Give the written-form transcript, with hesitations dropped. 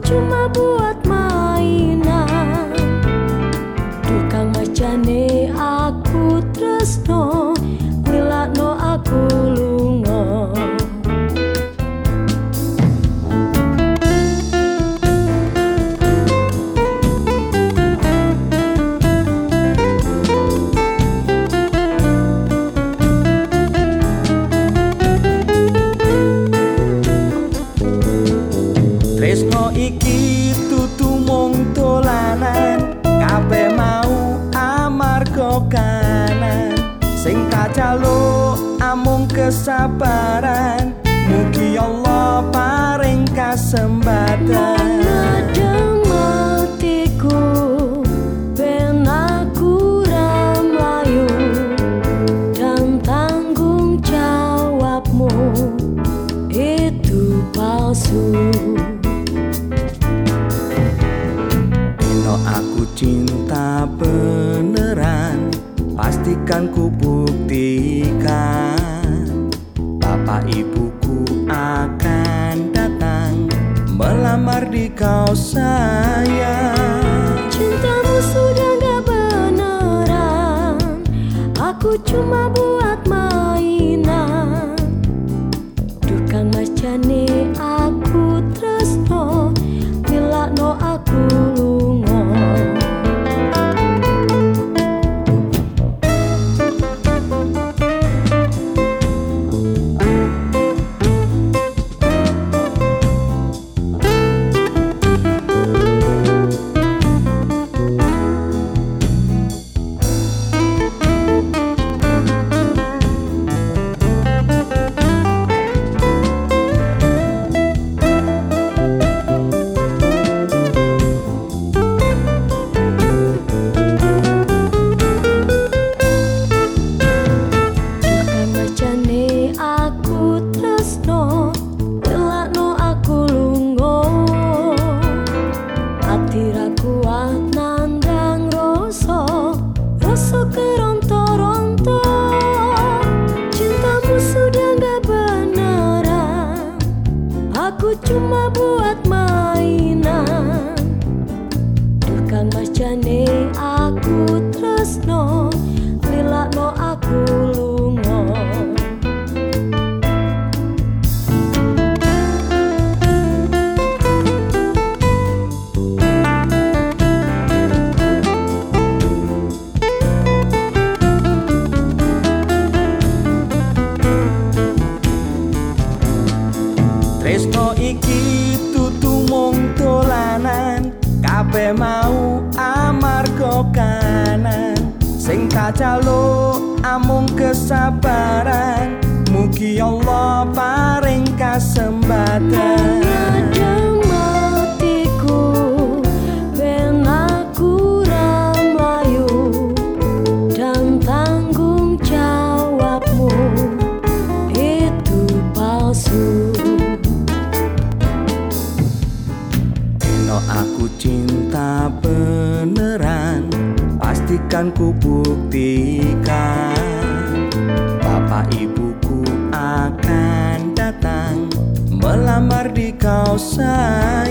cuma buat mainan. Tukang macane aku tresno, lilakno aku lunga. Tresno iki tutu mung dolanan, kabeh mau amarga kanan. Sing tak jaluk amung kesabaran, mugi Allah paring kasempatan. Ngadem hatiku ben aku ra mlayu, dan tanggung jawabmu itu palsu. Aku cinta beneran, pastikan ku buktikan. Bapak ibuku akan datang melamar di kau sayang. Cintamu sudah gak beneran, aku cuma buat mainan. Tukang macane aku tresno, lilakno aku lunga. Rasa keronto-ronto, cintamu sudah gak beneran, aku cuma buat mainan. Tukang macane aku tresno, lilakno aku lunga. Tresno iki tutu mung dolanan, kabeh mau amarga kanan. Sing tak jaluk amung kesabaran, mugi Allah paring kasempatan. Ngadem hatiku ben aku ra mlayu, dan tanggung jawabmu itu palsu. Aku cinta beneran, pastikan ku buktikan. Bapak ibuku akan datang melamar di kau sayang.